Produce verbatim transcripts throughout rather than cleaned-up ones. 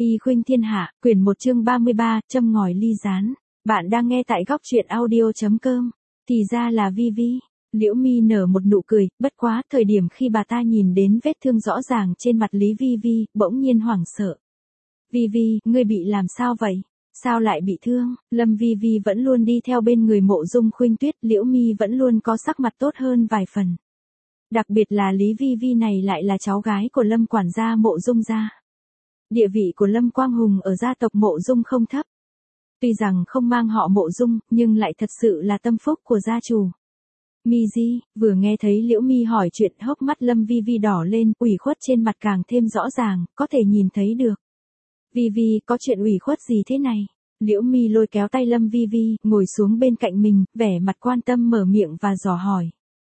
Y khuynh thiên hạ, quyển một chương ba mươi ba, châm ngòi ly gián. Bạn đang nghe tại góc truyện audio chấm com. Thì ra là Vi Vi. Liễu Mi nở một nụ cười, bất quá, thời điểm khi bà ta nhìn đến vết thương rõ ràng trên mặt Lý Vi Vi, bỗng nhiên hoảng sợ. Vi Vi, ngươi bị làm sao vậy? Sao lại bị thương? Lâm Vi Vi vẫn luôn đi theo bên người Mộ Dung Khuynh Tuyết, Liễu Mi vẫn luôn có sắc mặt tốt hơn vài phần. Đặc biệt là Lý Vi Vi này lại là cháu gái của Lâm quản gia Mộ Dung gia. Địa vị của Lâm Quang Hùng ở gia tộc Mộ Dung không thấp. Tuy rằng không mang họ Mộ Dung, nhưng lại thật sự là tâm phúc của gia chủ. Mi Di, vừa nghe thấy Liễu Mi hỏi chuyện, hốc mắt Lâm Vi Vi đỏ lên, ủy khuất trên mặt càng thêm rõ ràng, có thể nhìn thấy được. Vi Vi, có chuyện ủy khuất gì thế này? Liễu Mi lôi kéo tay Lâm Vi Vi, ngồi xuống bên cạnh mình, vẻ mặt quan tâm mở miệng và dò hỏi.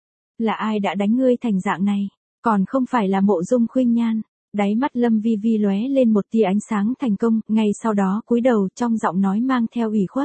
Là ai đã đánh ngươi thành dạng này? Còn không phải là Mộ Dung Khuynh Nhan. Đáy mắt Lâm Vi Vi lóe lên một tia ánh sáng thành công, ngay sau đó cúi đầu, trong giọng nói mang theo ủy khuất.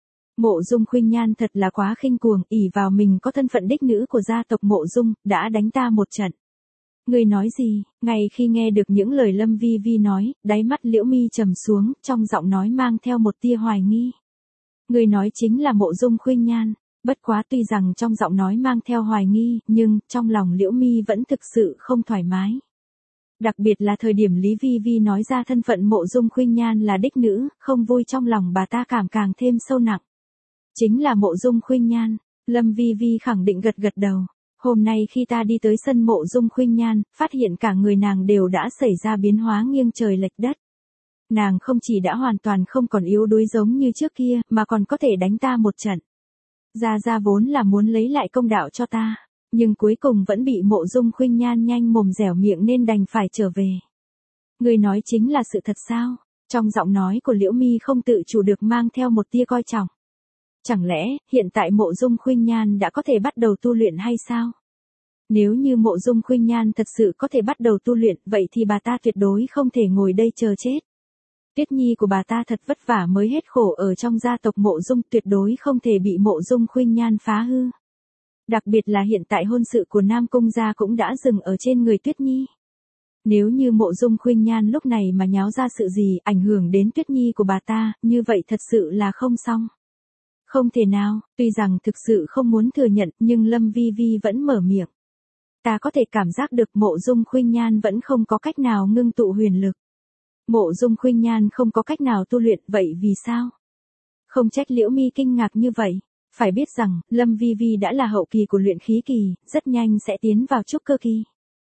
Mộ Dung Khuynh Nhan thật là quá khinh cuồng, ỷ vào mình có thân phận đích nữ của gia tộc Mộ Dung, đã đánh ta một trận. Ngươi nói gì? Ngay khi nghe được những lời Lâm Vi Vi nói, đáy mắt Liễu Mi trầm xuống, trong giọng nói mang theo một tia hoài nghi. Ngươi nói chính là Mộ Dung Khuynh Nhan. Bất quá, tuy rằng trong giọng nói mang theo hoài nghi, nhưng trong lòng Liễu Mi vẫn thực sự không thoải mái. Đặc biệt là thời điểm Lý Vi Vi nói ra thân phận Mộ Dung Khuynh Nhan là đích nữ, không vui trong lòng bà ta cảm càng thêm sâu nặng. Chính là Mộ Dung Khuynh Nhan. Lâm Vi Vi khẳng định gật gật đầu. Hôm nay khi ta đi tới sân Mộ Dung Khuynh Nhan, phát hiện cả người nàng đều đã xảy ra biến hóa nghiêng trời lệch đất. Nàng không chỉ đã hoàn toàn không còn yếu đuối giống như trước kia, mà còn có thể đánh ta một trận. Gia Gia vốn là muốn lấy lại công đạo cho ta, nhưng cuối cùng vẫn bị Mộ Dung Khuynh Nhan nhanh mồm dẻo miệng nên đành phải trở về. Người nói chính là sự thật sao? Trong giọng nói của Liễu Mi không tự chủ được mang theo một tia coi trọng. Chẳng lẽ, hiện tại Mộ Dung Khuynh Nhan đã có thể bắt đầu tu luyện hay sao? Nếu như Mộ Dung Khuynh Nhan thật sự có thể bắt đầu tu luyện, vậy thì bà ta tuyệt đối không thể ngồi đây chờ chết. Tuyết Nhi của bà ta thật vất vả mới hết khổ ở trong gia tộc Mộ Dung, tuyệt đối không thể bị Mộ Dung Khuynh Nhan phá hư. Đặc biệt là hiện tại hôn sự của Nam Cung gia cũng đã dừng ở trên người Tuyết Nhi. Nếu như Mộ Dung Khuynh Nhan lúc này mà nháo ra sự gì ảnh hưởng đến Tuyết Nhi của bà ta, như vậy thật sự là không xong. Không thể nào, tuy rằng thực sự không muốn thừa nhận, nhưng Lâm Vi Vi vẫn mở miệng. Ta có thể cảm giác được Mộ Dung Khuynh Nhan vẫn không có cách nào ngưng tụ huyền lực. Mộ Dung Khuynh Nhan không có cách nào tu luyện, vậy vì sao? Không trách Liễu Mi kinh ngạc như vậy. Phải biết rằng, Lâm Vi Vi đã là hậu kỳ của luyện khí kỳ, rất nhanh sẽ tiến vào trúc cơ kỳ.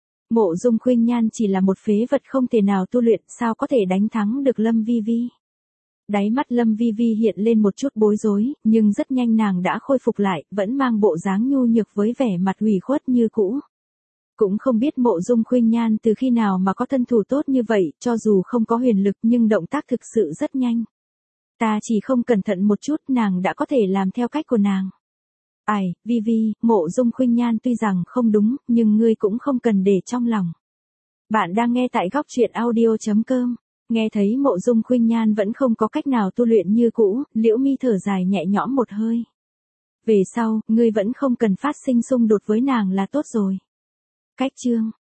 Mộ Dung Khuynh Nhan chỉ là một phế vật không thể nào tu luyện, sao có thể đánh thắng được Lâm Vi Vi? Đáy mắt Lâm Vi Vi hiện lên một chút bối rối, nhưng rất nhanh nàng đã khôi phục lại, vẫn mang bộ dáng nhu nhược với vẻ mặt ủy khuất như cũ. Cũng không biết Mộ Dung Khuynh Nhan từ khi nào mà có thân thủ tốt như vậy, cho dù không có huyền lực nhưng động tác thực sự rất nhanh. Ta chỉ không cẩn thận một chút, nàng đã có thể làm theo cách của nàng. Ai, Vi Vi, Mộ Dung Khuynh Nhan tuy rằng không đúng, nhưng ngươi cũng không cần để trong lòng. Bạn đang nghe tại góc truyện audio chấm com. Nghe thấy Mộ Dung Khuynh Nhan vẫn không có cách nào tu luyện như cũ, Liễu Mi thở dài nhẹ nhõm một hơi. Về sau, ngươi vẫn không cần phát sinh xung đột với nàng là tốt rồi. Cách chương